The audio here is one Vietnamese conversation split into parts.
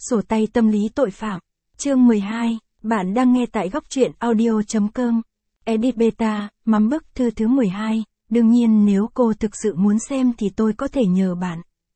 Sổ tay tâm lý tội phạm. Chương 12, bạn đang nghe tại góc truyện audio.com. Edit Beta, mắm bức thư thứ 12. Đương nhiên nếu cô thực sự muốn xem thì tôi có thể nhờ bạn.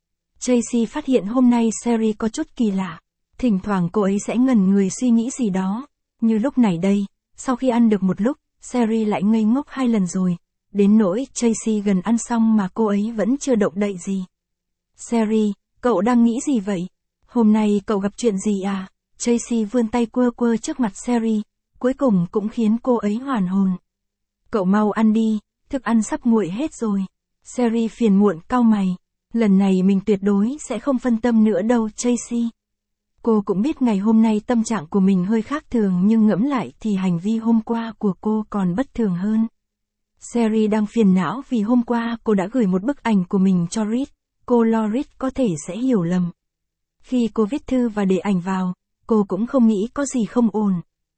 Tracy phát hiện hôm nay Sherry có chút kỳ lạ. Thỉnh thoảng cô ấy sẽ ngẩn người suy nghĩ gì đó. Như lúc này đây, sau khi ăn được một lúc, Sherry lại ngây ngốc 2 lần rồi. Đến nỗi Tracy gần ăn xong mà cô ấy vẫn chưa động đậy gì. Sherry, cậu đang nghĩ gì vậy? Hôm nay cậu gặp chuyện gì à? Tracy vươn tay quơ quơ trước mặt Sherry, cuối cùng cũng khiến cô ấy hoàn hồn. Cậu mau ăn đi, thức ăn sắp nguội hết rồi. Sherry phiền muộn cau mày. Lần này mình tuyệt đối sẽ không phân tâm nữa đâu Tracy. Cô cũng biết ngày hôm nay tâm trạng của mình hơi khác thường nhưng ngẫm lại thì hành vi hôm qua của cô còn bất thường hơn. Sherry đang phiền não vì hôm qua cô đã gửi một bức ảnh của mình cho Reed. Cô lo Reed có thể sẽ hiểu lầm. Khi cô viết thư và để ảnh vào, cô cũng không nghĩ có gì không ổn.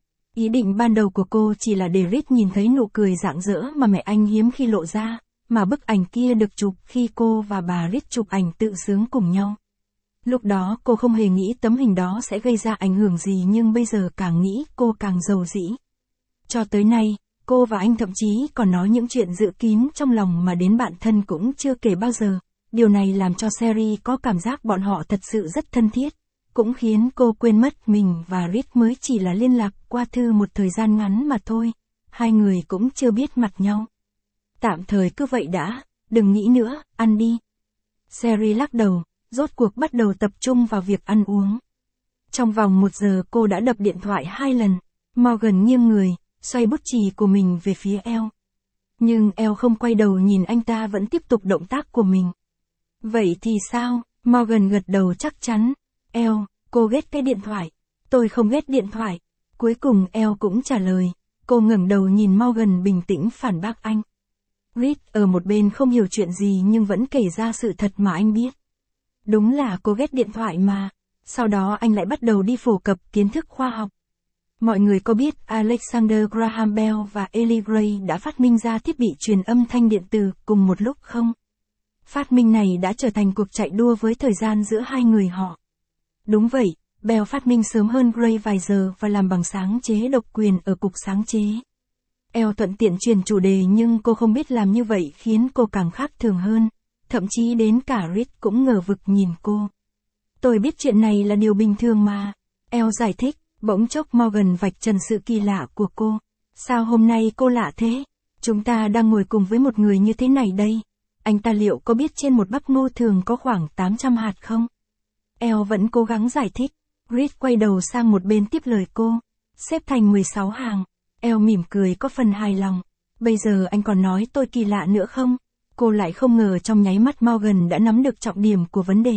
Ý định ban đầu của cô chỉ là để Reed nhìn thấy nụ cười rạng rỡ mà mẹ anh hiếm khi lộ ra, mà bức ảnh kia được chụp khi cô và bà Reed chụp ảnh tự sướng cùng nhau. Lúc đó cô không hề nghĩ tấm hình đó sẽ gây ra ảnh hưởng gì nhưng bây giờ càng nghĩ cô càng giàu dĩ. Cho tới nay, cô và anh thậm chí còn nói những chuyện dự kín trong lòng mà đến bạn thân cũng chưa kể bao giờ. Điều này làm cho Sherry có cảm giác bọn họ thật sự rất thân thiết, cũng khiến cô quên mất mình và Reed mới chỉ là liên lạc qua thư một thời gian ngắn mà thôi, hai người cũng chưa biết mặt nhau. Tạm thời cứ vậy đã, đừng nghĩ nữa, ăn đi. Sherry lắc đầu, rốt cuộc bắt đầu tập trung vào việc ăn uống. Trong vòng 1 giờ cô đã đập điện thoại 2 lần, Morgan nghiêng người, xoay bút chì của mình về phía Elle. Nhưng Elle không quay đầu nhìn anh ta vẫn tiếp tục động tác của mình. Vậy thì sao? Morgan gật đầu chắc chắn. Elle, cô ghét cái điện thoại. Tôi không ghét điện thoại. Cuối cùng Elle cũng trả lời. Cô ngẩng đầu nhìn Morgan bình tĩnh phản bác anh. Reed ở một bên không hiểu chuyện gì nhưng vẫn kể ra sự thật mà anh biết. Đúng là cô ghét điện thoại mà. Sau đó anh lại bắt đầu đi phổ cập kiến thức khoa học. Mọi người có biết Alexander Graham Bell và Ellie Gray đã phát minh ra thiết bị truyền âm thanh điện tử cùng một lúc không? Phát minh này đã trở thành cuộc chạy đua với thời gian giữa hai người họ. Đúng vậy, Bell phát minh sớm hơn Gray vài giờ và làm bằng sáng chế độc quyền ở cục sáng chế. Elle thuận tiện truyền chủ đề nhưng cô không biết làm như vậy khiến cô càng khác thường hơn, thậm chí đến cả Reed cũng ngờ vực nhìn cô. Tôi biết chuyện này là điều bình thường mà. Elle giải thích, bỗng chốc Morgan vạch trần sự kỳ lạ của cô. Sao hôm nay cô lạ thế? Chúng ta đang ngồi cùng với một người như thế này đây. Anh ta liệu có biết trên một bắp ngô thường có khoảng 800 hạt không? Elle vẫn cố gắng giải thích. Reed quay đầu sang một bên tiếp lời cô. Xếp thành 16 hàng. Elle mỉm cười có phần hài lòng. Bây giờ anh còn nói tôi kỳ lạ nữa không? Cô lại không ngờ trong nháy mắt Morgan đã nắm được trọng điểm của vấn đề.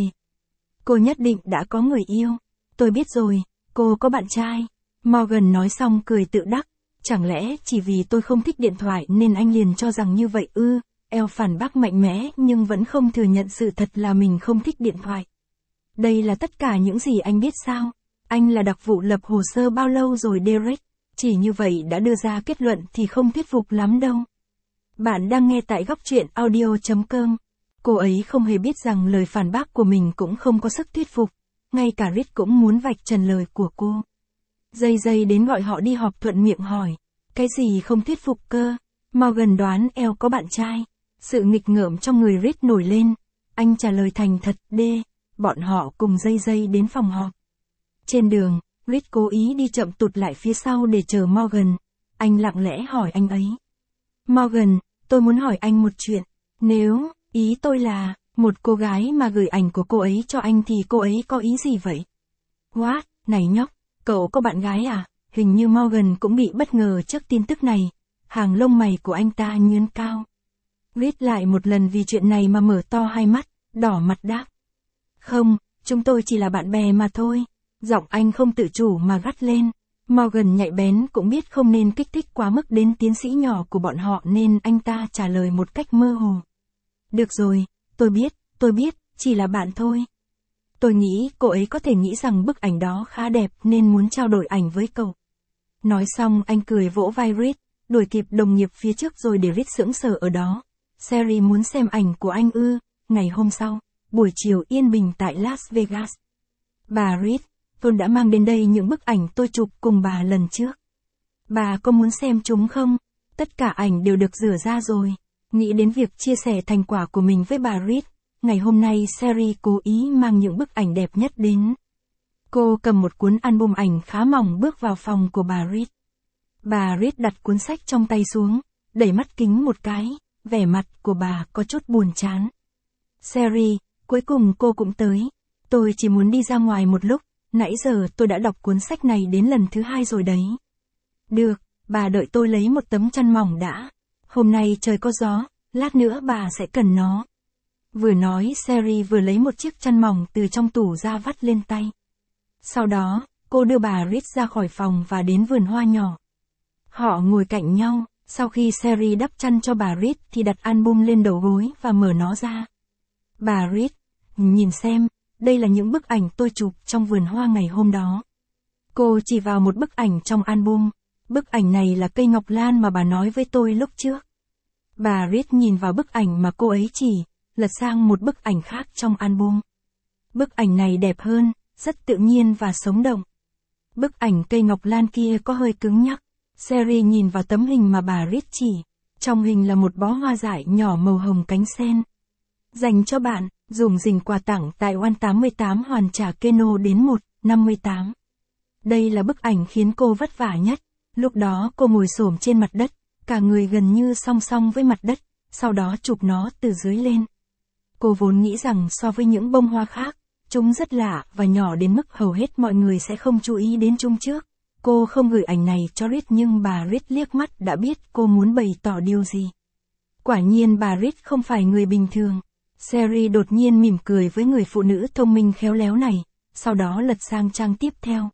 Cô nhất định đã có người yêu. Tôi biết rồi, cô có bạn trai. Morgan nói xong cười tự đắc. Chẳng lẽ chỉ vì tôi không thích điện thoại nên anh liền cho rằng như vậy ư? Elle phản bác mạnh mẽ nhưng vẫn không thừa nhận sự thật là mình không thích điện thoại. Đây là tất cả những gì anh biết sao? Anh là đặc vụ lập hồ sơ bao lâu rồi Derek? Chỉ như vậy đã đưa ra kết luận thì không thuyết phục lắm đâu. Bạn đang nghe tại góc truyện audio.com. Cô ấy không hề biết rằng lời phản bác của mình cũng không có sức thuyết phục. Ngay cả Reed cũng muốn vạch trần lời của cô. Dây đến gọi họ đi họp thuận miệng hỏi. Cái gì không thuyết phục cơ? Morgan đoán Elle có bạn trai. Sự nghịch ngợm trong người Reed nổi lên. Anh trả lời thành thật bọn họ cùng dây đến phòng họp. Trên đường, Reed cố ý đi chậm tụt lại phía sau để chờ Morgan. Anh lặng lẽ hỏi anh ấy. Morgan, tôi muốn hỏi anh một chuyện. Nếu, ý tôi là, một cô gái mà gửi ảnh của cô ấy cho anh thì cô ấy có ý gì vậy? What, này nhóc, cậu có bạn gái à? Hình như Morgan cũng bị bất ngờ trước tin tức này. Hàng lông mày của anh ta nhướng cao. Reed lại một lần vì chuyện này mà mở to hai mắt, đỏ mặt đáp. Không, chúng tôi chỉ là bạn bè mà thôi. Giọng anh không tự chủ mà gắt lên. Morgan nhạy bén cũng biết không nên kích thích quá mức đến tiến sĩ nhỏ của bọn họ nên anh ta trả lời một cách mơ hồ. Được rồi, tôi biết, chỉ là bạn thôi. Tôi nghĩ cô ấy có thể nghĩ rằng bức ảnh đó khá đẹp nên muốn trao đổi ảnh với cậu. Nói xong anh cười vỗ vai Reed, đuổi kịp đồng nghiệp phía trước rồi để Reed sững sờ ở đó. Sherry muốn xem ảnh của anh ư? Ngày hôm sau, buổi chiều yên bình tại Las Vegas. Bà Reed, tôi đã mang đến đây những bức ảnh tôi chụp cùng bà lần trước. Bà có muốn xem chúng không? Tất cả ảnh đều được rửa ra rồi. Nghĩ đến việc chia sẻ thành quả của mình với bà Reed, ngày hôm nay Sherry cố ý mang những bức ảnh đẹp nhất đến. Cô cầm một cuốn album ảnh khá mỏng bước vào phòng của bà Reed. Bà Reed đặt cuốn sách trong tay xuống, đẩy mắt kính một cái, vẻ mặt của bà có chút buồn chán. Sherry, cuối cùng cô cũng tới. Tôi chỉ muốn đi ra ngoài một lúc, nãy giờ tôi đã đọc cuốn sách này đến lần thứ 2 rồi đấy. Được, bà đợi tôi lấy một tấm chăn mỏng đã. Hôm nay trời có gió, lát nữa bà sẽ cần nó. Vừa nói Sherry vừa lấy một chiếc chăn mỏng từ trong tủ ra vắt lên tay. Sau đó, cô đưa bà Reed ra khỏi phòng và đến vườn hoa nhỏ. Họ ngồi cạnh nhau, sau khi Sherry đắp chăn cho bà Reed thì đặt album lên đầu gối và mở nó ra. Bà Reed, nhìn xem, đây là những bức ảnh tôi chụp trong vườn hoa ngày hôm đó. Cô chỉ vào một bức ảnh trong album. Bức ảnh này là cây ngọc lan mà bà nói với tôi lúc trước. Bà Reed nhìn vào bức ảnh mà cô ấy chỉ, lật sang một bức ảnh khác trong album. Bức ảnh này đẹp hơn, rất tự nhiên và sống động. Bức ảnh cây ngọc lan kia có hơi cứng nhắc. Sherry nhìn vào tấm hình mà bà Reed chỉ. Trong hình là một bó hoa dại nhỏ màu hồng cánh sen. Dành cho bạn, dùng dình quà tặng tại 188 hoàn trả Keno đến 158. Đây là bức ảnh khiến cô vất vả nhất. Lúc đó cô ngồi xổm trên mặt đất, cả người gần như song song với mặt đất, sau đó chụp nó từ dưới lên. Cô vốn nghĩ rằng so với những bông hoa khác, chúng rất lạ và nhỏ đến mức hầu hết mọi người sẽ không chú ý đến chúng trước. Cô không gửi ảnh này cho Reed nhưng bà Reed liếc mắt đã biết cô muốn bày tỏ điều gì. Quả nhiên bà Reed không phải người bình thường. Sherry đột nhiên mỉm cười với người phụ nữ thông minh khéo léo này, sau đó lật sang trang tiếp theo.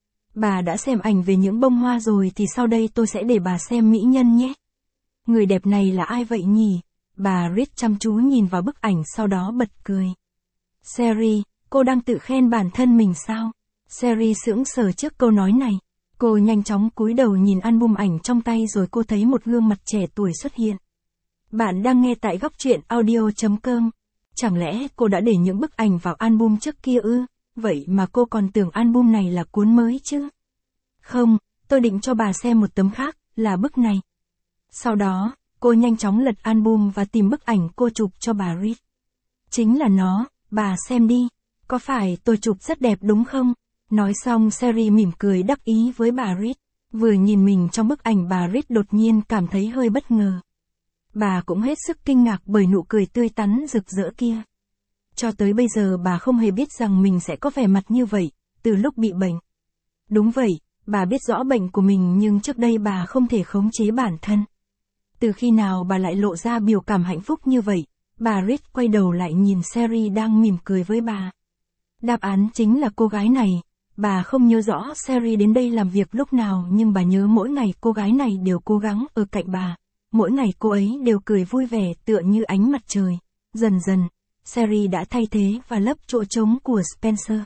Bà đã xem ảnh về những bông hoa rồi thì sau đây tôi sẽ để bà xem mỹ nhân nhé. Người đẹp này là ai vậy nhỉ? Bà Reed chăm chú nhìn vào bức ảnh sau đó bật cười. Sherry, cô đang tự khen bản thân mình sao? Sherry sững sờ trước câu nói này. Cô nhanh chóng cúi đầu nhìn album ảnh trong tay rồi cô thấy một gương mặt trẻ tuổi xuất hiện. Bạn đang nghe tại góc truyện audio.com. Chẳng lẽ cô đã để những bức ảnh vào album trước kia ư? Vậy mà cô còn tưởng album này là cuốn mới chứ? Không, tôi định cho bà xem một tấm khác, là bức này. Sau đó, cô nhanh chóng lật album và tìm bức ảnh cô chụp cho bà Reed. Chính là nó, bà xem đi. Có phải tôi chụp rất đẹp đúng không? Nói xong Sherry mỉm cười đắc ý với bà Reed. Vừa nhìn mình trong bức ảnh bà Reed đột nhiên cảm thấy hơi bất ngờ. Bà cũng hết sức kinh ngạc bởi nụ cười tươi tắn rực rỡ kia. Cho tới bây giờ bà không hề biết rằng mình sẽ có vẻ mặt như vậy, từ lúc bị bệnh. Đúng vậy, bà biết rõ bệnh của mình nhưng trước đây bà không thể khống chế bản thân. Từ khi nào bà lại lộ ra biểu cảm hạnh phúc như vậy? Bà Reed quay đầu lại nhìn Sherry đang mỉm cười với bà. Đáp án chính là cô gái này. Bà không nhớ rõ Sherry đến đây làm việc lúc nào nhưng bà nhớ mỗi ngày cô gái này đều cố gắng ở cạnh bà. Mỗi ngày cô ấy đều cười vui vẻ tựa như ánh mặt trời. Dần dần, Sherry đã thay thế và lấp chỗ trống của Spencer.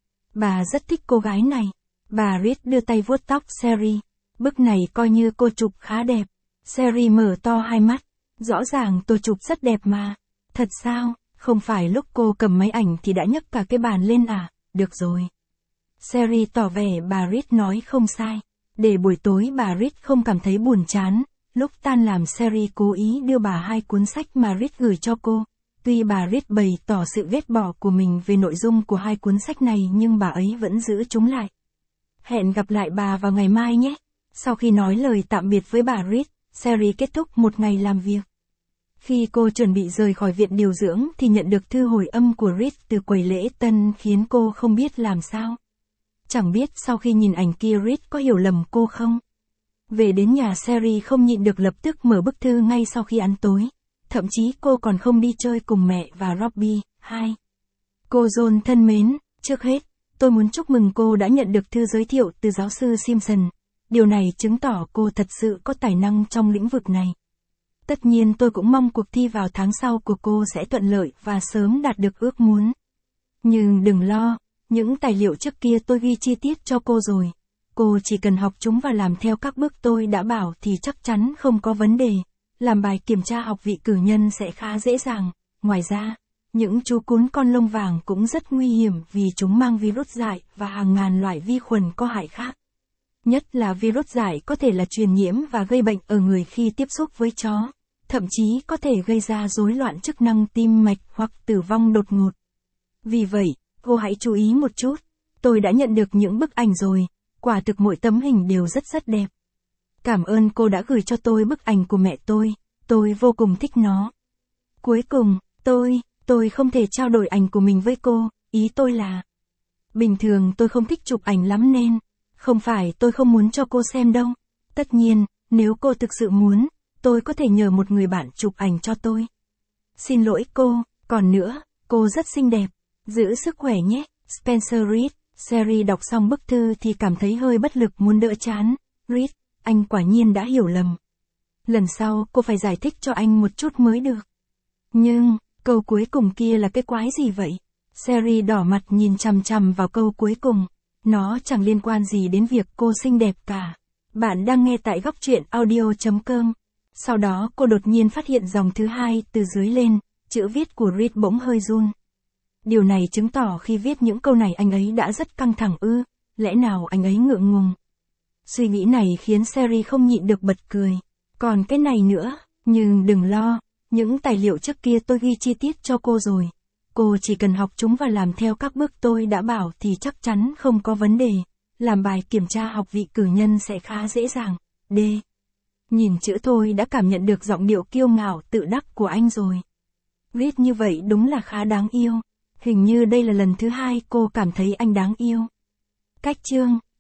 Bà rất thích cô gái này. Bà Reed đưa tay vuốt tóc Sherry. Bức này coi như cô chụp khá đẹp. Sherry mở to hai mắt. Rõ ràng tôi chụp rất đẹp mà. Thật sao? Không phải lúc cô cầm máy ảnh thì đã nhấc cả cái bàn lên à? Được rồi. Sherry tỏ vẻ bà Reed nói không sai. Để buổi tối bà Reed không cảm thấy buồn chán. Lúc tan làm Sherry cố ý đưa bà 2 cuốn sách mà Reed gửi cho cô. Tuy bà Reed bày tỏ sự ghét bỏ của mình về nội dung của 2 cuốn sách này nhưng bà ấy vẫn giữ chúng lại. Hẹn gặp lại bà vào ngày mai nhé. Sau khi nói lời tạm biệt với bà Reed, Sherry kết thúc một ngày làm việc. Khi cô chuẩn bị rời khỏi viện điều dưỡng thì nhận được thư hồi âm của Reed từ quầy lễ tân khiến cô không biết làm sao. Chẳng biết sau khi nhìn ảnh kia Reed có hiểu lầm cô không? Về đến nhà Sherry không nhịn được lập tức mở bức thư ngay sau khi ăn tối. Thậm chí cô còn không đi chơi cùng mẹ và Robbie. 2. Cô John thân mến, trước hết, tôi muốn chúc mừng cô đã nhận được thư giới thiệu từ giáo sư Simpson. Điều này chứng tỏ cô thật sự có tài năng trong lĩnh vực này. Tất nhiên tôi cũng mong cuộc thi vào tháng sau của cô sẽ thuận lợi và sớm đạt được ước muốn. Nhưng đừng lo, những tài liệu trước kia tôi ghi chi tiết cho cô rồi. Cô chỉ cần học chúng và làm theo các bước tôi đã bảo thì chắc chắn không có vấn đề. Làm bài kiểm tra học vị cử nhân sẽ khá dễ dàng. Ngoài ra, những chú cún con lông vàng cũng rất nguy hiểm vì chúng mang virus dại và hàng ngàn loại vi khuẩn có hại khác. Nhất là virus dại có thể là truyền nhiễm và gây bệnh ở người khi tiếp xúc với chó, thậm chí có thể gây ra rối loạn chức năng tim mạch hoặc tử vong đột ngột. Vì vậy, cô hãy chú ý một chút. Tôi đã nhận được những bức ảnh rồi, quả thực mỗi tấm hình đều rất đẹp. Cảm ơn cô đã gửi cho tôi bức ảnh của mẹ tôi vô cùng thích nó. Cuối cùng, tôi không thể trao đổi ảnh của mình với cô, ý tôi là... Bình thường tôi không thích chụp ảnh lắm nên, không phải tôi không muốn cho cô xem đâu. Tất nhiên, nếu cô thực sự muốn, tôi có thể nhờ một người bạn chụp ảnh cho tôi. Xin lỗi cô, còn nữa, cô rất xinh đẹp. Giữ sức khỏe nhé, Spencer Reed. Sherry đọc xong bức thư thì cảm thấy hơi bất lực muốn đỡ chán. Reed, anh quả nhiên đã hiểu lầm. Lần sau cô phải giải thích cho anh một chút mới được. Nhưng, câu cuối cùng kia là cái quái gì vậy? Sherry đỏ mặt nhìn chằm chằm vào câu cuối cùng. Nó chẳng liên quan gì đến việc cô xinh đẹp cả. Bạn đang nghe tại góc truyện audio.com. Sau đó cô đột nhiên phát hiện dòng thứ hai từ dưới lên, chữ viết của Reed bỗng hơi run. Điều này chứng tỏ khi viết những câu này anh ấy đã rất căng thẳng ư, lẽ nào anh ấy ngượng ngùng. Suy nghĩ này khiến Sherry không nhịn được bật cười. Còn cái này nữa, nhưng đừng lo, những tài liệu trước kia tôi ghi chi tiết cho cô rồi. Cô chỉ cần học chúng và làm theo các bước tôi đã bảo thì chắc chắn không có vấn đề. Làm bài kiểm tra học vị cử nhân sẽ khá dễ dàng. D. Nhìn chữ thôi đã cảm nhận được giọng điệu kiêu ngạo tự đắc của anh rồi. Reed như vậy đúng là khá đáng yêu. Hình như đây là lần thứ hai cô cảm thấy anh đáng yêu. Cách chương